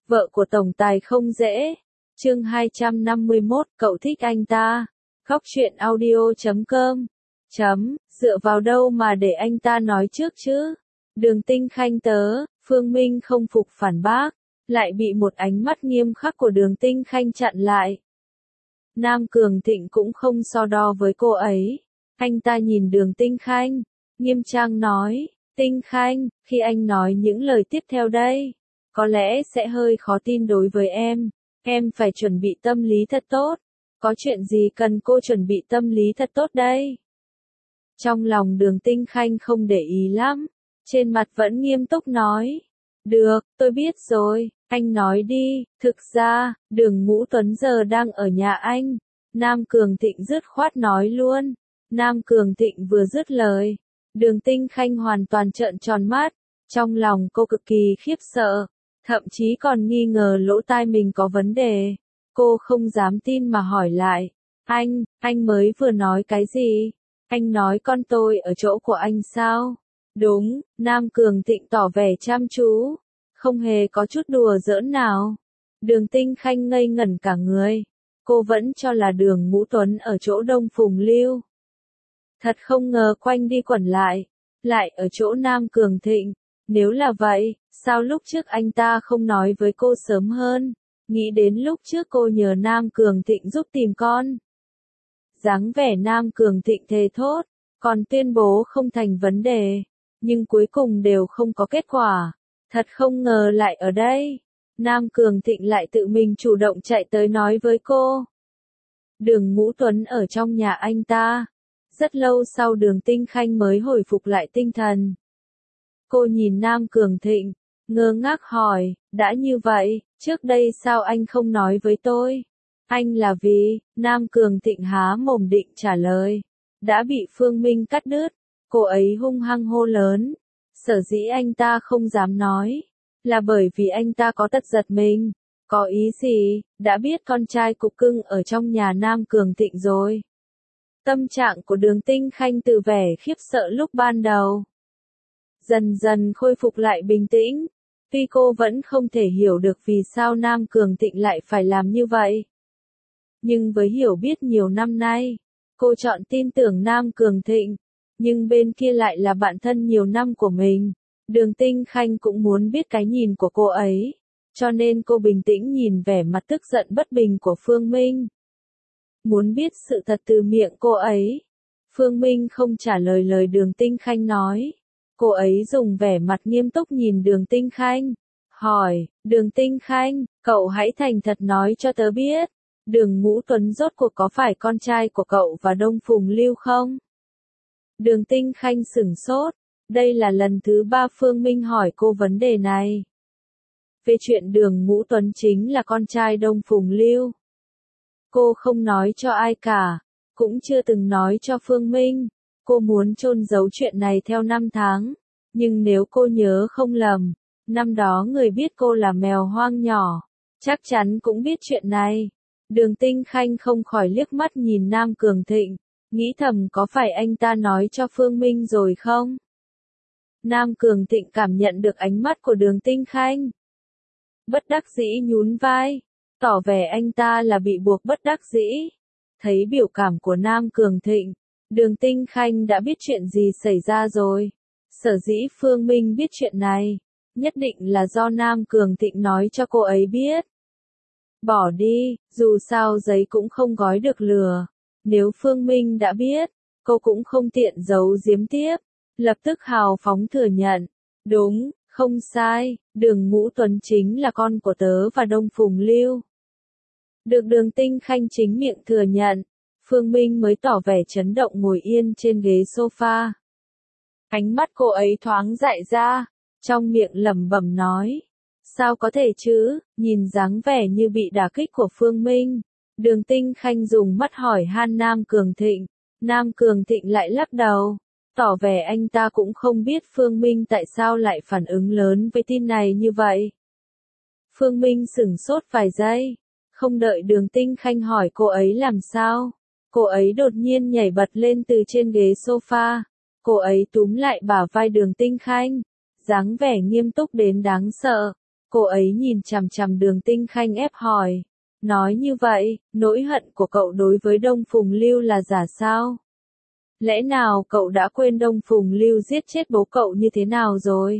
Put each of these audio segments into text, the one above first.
Vợ của tổng tài không dễ. Chương 251, cậu thích anh ta. Khóc chuyện audio.com. Dựa vào đâu mà để anh ta nói trước chứ? Đường Tinh Khanh tớ, Phương Minh không phục phản bác, lại bị một ánh mắt nghiêm khắc của Đường Tinh Khanh chặn lại. Nam Cường Thịnh cũng không so đo với cô ấy. Anh ta nhìn Đường Tinh Khanh, nghiêm trang nói, Tinh Khanh, khi anh nói những lời tiếp theo đây, có lẽ sẽ hơi khó tin đối với em phải chuẩn bị tâm lý thật tốt. Có chuyện gì cần cô chuẩn bị tâm lý thật tốt đây? Trong lòng Đường Tinh Khanh không để ý lắm, trên mặt vẫn nghiêm túc nói. Được, tôi biết rồi, anh nói đi. Thực ra, Đường Ngũ Tuấn giờ đang ở nhà anh. Nam Cường Thịnh dứt khoát nói luôn. Nam Cường Thịnh vừa dứt lời, Đường Tinh Khanh hoàn toàn trợn tròn mắt. Trong lòng cô cực kỳ khiếp sợ, thậm chí còn nghi ngờ lỗ tai mình có vấn đề. Cô không dám tin mà hỏi lại. Anh mới vừa nói cái gì? Anh nói con tôi ở chỗ của anh sao? Đúng, Nam Cường Thịnh tỏ vẻ chăm chú, không hề có chút đùa giỡn nào. Đường Tinh Khanh ngây ngẩn cả người. Cô vẫn cho là Đường Ngũ Tuấn ở chỗ Đông Phùng Lưu. Thật không ngờ quanh đi quẩn lại ở chỗ Nam Cường Thịnh. Nếu là vậy, sao lúc trước anh ta không nói với cô sớm hơn? Nghĩ đến lúc trước cô nhờ Nam Cường Thịnh giúp tìm con. Dáng vẻ Nam Cường Thịnh thề thốt, còn tuyên bố không thành vấn đề, nhưng cuối cùng đều không có kết quả. Thật không ngờ lại ở đây, Nam Cường Thịnh lại tự mình chủ động chạy tới nói với cô. Đường Ngũ Tuấn ở trong nhà anh ta. Rất lâu sau Đường Tinh Khanh mới hồi phục lại tinh thần. Cô nhìn Nam Cường Thịnh, ngơ ngác hỏi, đã như vậy, trước đây sao anh không nói với tôi? Anh là vì, Nam Cường Thịnh há mồm định trả lời, đã bị Phương Minh cắt đứt. Cô ấy hung hăng hô lớn. Sở dĩ anh ta không dám nói, là bởi vì anh ta có tật giật mình. Có ý gì, đã biết con trai cục cưng ở trong nhà Nam Cường Thịnh rồi. Tâm trạng của Đường Tinh Khanh từ vẻ khiếp sợ lúc ban đầu dần dần khôi phục lại bình tĩnh. Tuy cô vẫn không thể hiểu được vì sao Nam Cường Thịnh lại phải làm như vậy, nhưng với hiểu biết nhiều năm nay, cô chọn tin tưởng Nam Cường Thịnh. Nhưng bên kia lại là bạn thân nhiều năm của mình. Đường Tinh Khanh cũng muốn biết cái nhìn của cô ấy, cho nên cô bình tĩnh nhìn vẻ mặt tức giận bất bình của Phương Minh. Muốn biết sự thật từ miệng cô ấy. Phương Minh không trả lời lời Đường Tinh Khanh nói. Cô ấy dùng vẻ mặt nghiêm túc nhìn Đường Tinh Khanh, hỏi, Đường Tinh Khanh, cậu hãy thành thật nói cho tớ biết, Đường Ngũ Tuấn rốt cuộc có phải con trai của cậu và Đông Phùng Lưu không? Đường Tinh Khanh sửng sốt, đây là lần thứ 3 Phương Minh hỏi cô vấn đề này. Về chuyện Đường Ngũ Tuấn chính là con trai Đông Phùng Lưu, cô không nói cho ai cả, cũng chưa từng nói cho Phương Minh. Cô muốn chôn giấu chuyện này theo năm tháng, nhưng nếu cô nhớ không lầm, năm đó người biết cô là mèo hoang nhỏ, chắc chắn cũng biết chuyện này. Đường Tinh Khanh không khỏi liếc mắt nhìn Nam Cường Thịnh, nghĩ thầm có phải anh ta nói cho Phương Minh rồi không? Nam Cường Thịnh cảm nhận được ánh mắt của Đường Tinh Khanh, bất đắc dĩ nhún vai, tỏ vẻ anh ta là bị buộc bất đắc dĩ. Thấy biểu cảm của Nam Cường Thịnh, Đường Tinh Khanh đã biết chuyện gì xảy ra rồi. Sở dĩ Phương Minh biết chuyện này, nhất định là do Nam Cường Thịnh nói cho cô ấy biết. Bỏ đi, dù sao giấy cũng không gói được lửa. Nếu Phương Minh đã biết, cô cũng không tiện giấu giếm tiếp. Lập tức hào phóng thừa nhận. Đúng, không sai, Đường Ngũ Tuấn chính là con của tớ và Đông Phùng Lưu. Được Đường Tinh Khanh chính miệng thừa nhận, Phương Minh mới tỏ vẻ chấn động ngồi yên trên ghế sofa. Ánh mắt cô ấy thoáng dại ra, trong miệng lẩm bẩm nói. Sao có thể chứ, nhìn dáng vẻ như bị đả kích của Phương Minh. Đường Tinh Khanh dùng mắt hỏi han Nam Cường Thịnh. Nam Cường Thịnh lại lắc đầu, tỏ vẻ anh ta cũng không biết Phương Minh tại sao lại phản ứng lớn với tin này như vậy. Phương Minh sửng sốt vài giây, không đợi Đường Tinh Khanh hỏi cô ấy làm sao. Cô ấy đột nhiên nhảy bật lên từ trên ghế sofa. Cô ấy túm lại bả vai Đường Tinh Khanh, dáng vẻ nghiêm túc đến đáng sợ. Cô ấy nhìn chằm chằm Đường Tinh Khanh ép hỏi. Nói như vậy, nỗi hận của cậu đối với Đông Phùng Lưu là giả sao? Lẽ nào cậu đã quên Đông Phùng Lưu giết chết bố cậu như thế nào rồi?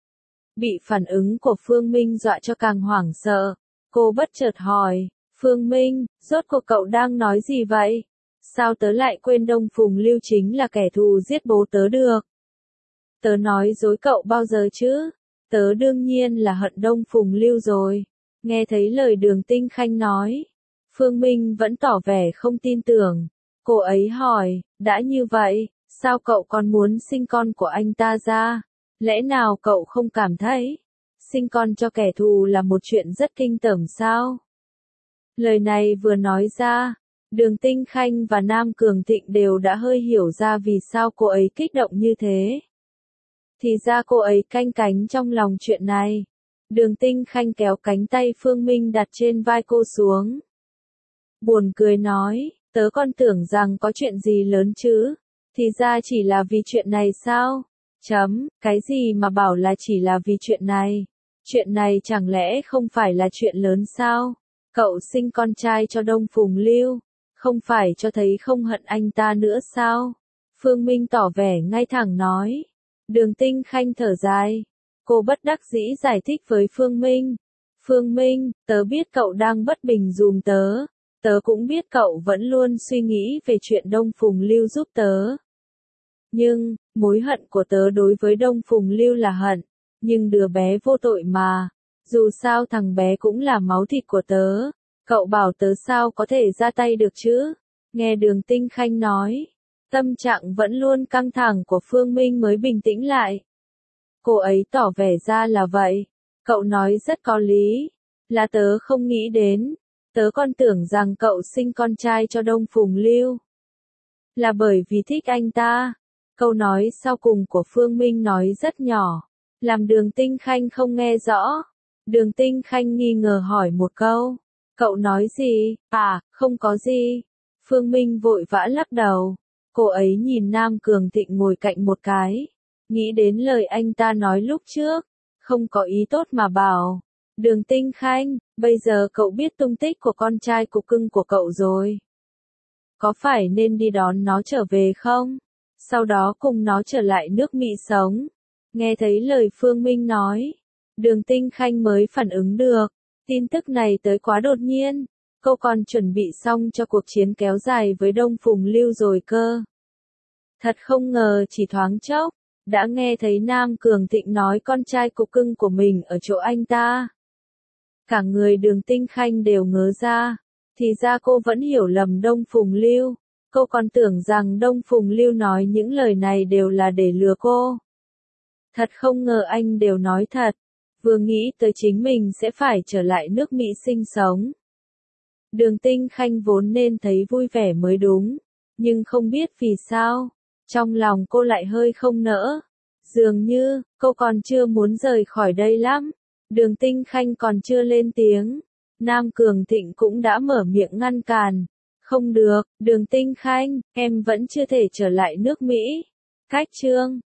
Bị phản ứng của Phương Minh dọa cho càng hoảng sợ. Cô bất chợt hỏi, Phương Minh, rốt cuộc cậu đang nói gì vậy? Sao tớ lại quên Đông Phùng Lưu chính là kẻ thù giết bố tớ được? Tớ nói dối cậu bao giờ chứ? Tớ đương nhiên là hận Đông Phùng Lưu rồi. Nghe thấy lời Đường Tinh Khanh nói, Phương Minh vẫn tỏ vẻ không tin tưởng. Cô ấy hỏi, đã như vậy, sao cậu còn muốn sinh con của anh ta ra? Lẽ nào cậu không cảm thấy, sinh con cho kẻ thù là một chuyện rất kinh tởm sao? Lời này vừa nói ra, Đường Tinh Khanh và Nam Cường Thịnh đều đã hơi hiểu ra vì sao cô ấy kích động như thế. Thì ra cô ấy canh cánh trong lòng chuyện này. Đường Tinh Khanh kéo cánh tay Phương Minh đặt trên vai cô xuống. Buồn cười nói, tớ còn tưởng rằng có chuyện gì lớn chứ, thì ra chỉ là vì chuyện này sao? Cái gì mà bảo là chỉ là vì chuyện này? Chuyện này chẳng lẽ không phải là chuyện lớn sao? Cậu sinh con trai cho Đông Phùng Lưu, không phải cho thấy không hận anh ta nữa sao? Phương Minh tỏ vẻ ngay thẳng nói. Đường Tinh Khanh thở dài. Cô bất đắc dĩ giải thích với Phương Minh. Phương Minh, tớ biết cậu đang bất bình dùm tớ. Tớ cũng biết cậu vẫn luôn suy nghĩ về chuyện Đông Phùng Lưu giúp tớ. Nhưng, mối hận của tớ đối với Đông Phùng Lưu là hận. Nhưng đứa bé vô tội mà. Dù sao thằng bé cũng là máu thịt của tớ. Cậu bảo tớ sao có thể ra tay được chứ? Nghe Đường Tinh Khanh nói. Tâm trạng vẫn luôn căng thẳng của Phương Minh mới bình tĩnh lại. Cô ấy tỏ vẻ ra là vậy. Cậu nói rất có lý. Là tớ không nghĩ đến. Tớ còn tưởng rằng cậu sinh con trai cho Đông Phùng Lưu là bởi vì thích anh ta. Câu nói sau cùng của Phương Minh nói rất nhỏ, làm Đường Tinh Khanh không nghe rõ. Đường Tinh Khanh nghi ngờ hỏi một câu. Cậu nói gì? À, không có gì. Phương Minh vội vã lắc đầu. Cô ấy nhìn Nam Cường Thịnh ngồi cạnh một cái. Nghĩ đến lời anh ta nói lúc trước. Không có ý tốt mà bảo. Đường Tinh Khanh, bây giờ cậu biết tung tích của con trai cục cưng của cậu rồi. Có phải nên đi đón nó trở về không? Sau đó cùng nó trở lại nước Mỹ sống. Nghe thấy lời Phương Minh nói. Đường Tinh Khanh mới phản ứng được. Tin tức này tới quá đột nhiên. Cô còn chuẩn bị xong cho cuộc chiến kéo dài với Đông Phùng Lưu rồi cơ. Thật không ngờ chỉ thoáng chốc, đã nghe thấy Nam Cường Thịnh nói con trai cục cưng của mình ở chỗ anh ta. Cả người Đường Tinh Khanh đều ngớ ra. Thì ra cô vẫn hiểu lầm Đông Phùng Lưu. Cô còn tưởng rằng Đông Phùng Lưu nói những lời này đều là để lừa cô. Thật không ngờ anh đều nói thật. Vừa nghĩ tới chính mình sẽ phải trở lại nước Mỹ sinh sống. Đường Tinh Khanh vốn nên thấy vui vẻ mới đúng. Nhưng không biết vì sao, trong lòng cô lại hơi không nỡ. Dường như, cô còn chưa muốn rời khỏi đây lắm. Đường Tinh Khanh còn chưa lên tiếng. Nam Cường Thịnh cũng đã mở miệng ngăn cản. Không được, Đường Tinh Khanh, em vẫn chưa thể trở lại nước Mỹ. Cách chương